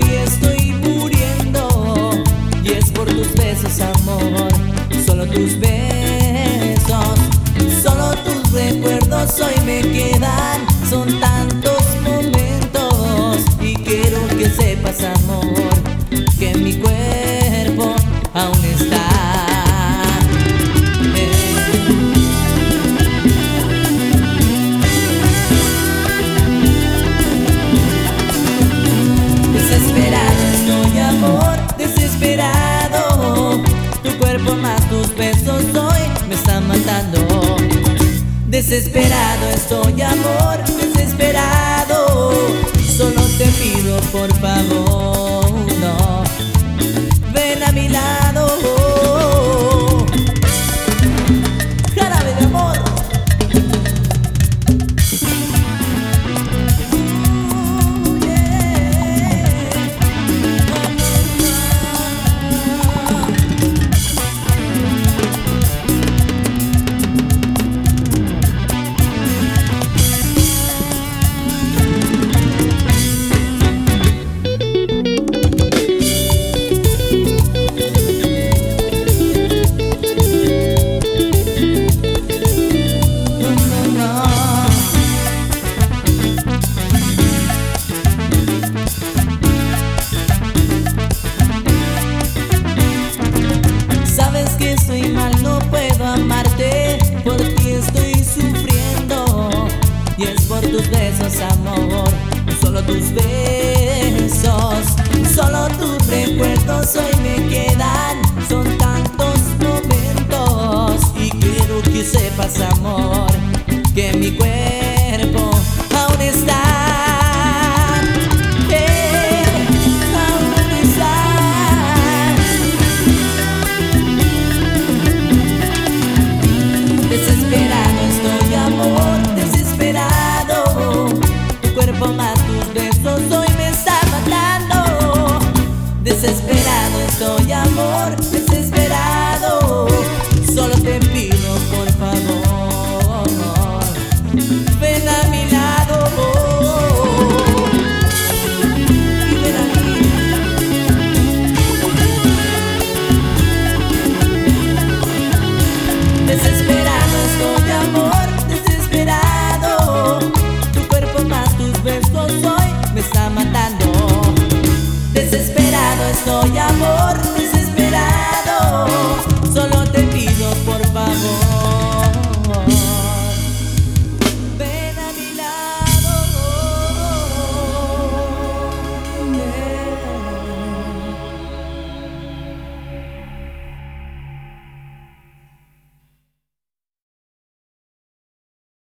ti estoy muriendo, y es por tus besos, amor. Solo tus besos, solo tus recuerdos hoy me quedan. Son tantos momentos y quiero que sepas, amor, que mi cuerpo aún está. Desesperado estoy, amor, desesperado. Tu cuerpo más tus besos hoy me están matando. Desesperado estoy, amor, desesperado. Solo te pido por favor, no, ven a mi lado. Jarabe de amor. Estoy mal, no puedo amarte, por ti estoy sufriendo, y es por tus besos, amor. Solo tus besos, solo tus recuerdos hoy me quedan. Son tantos momentos y quiero que sepas, amor, que mi cuerpo aún está. Desesperado estoy, amor, desesperado. Tu cuerpo más tus besos hoy me está matando. Desesperado estoy, amor, desesperado.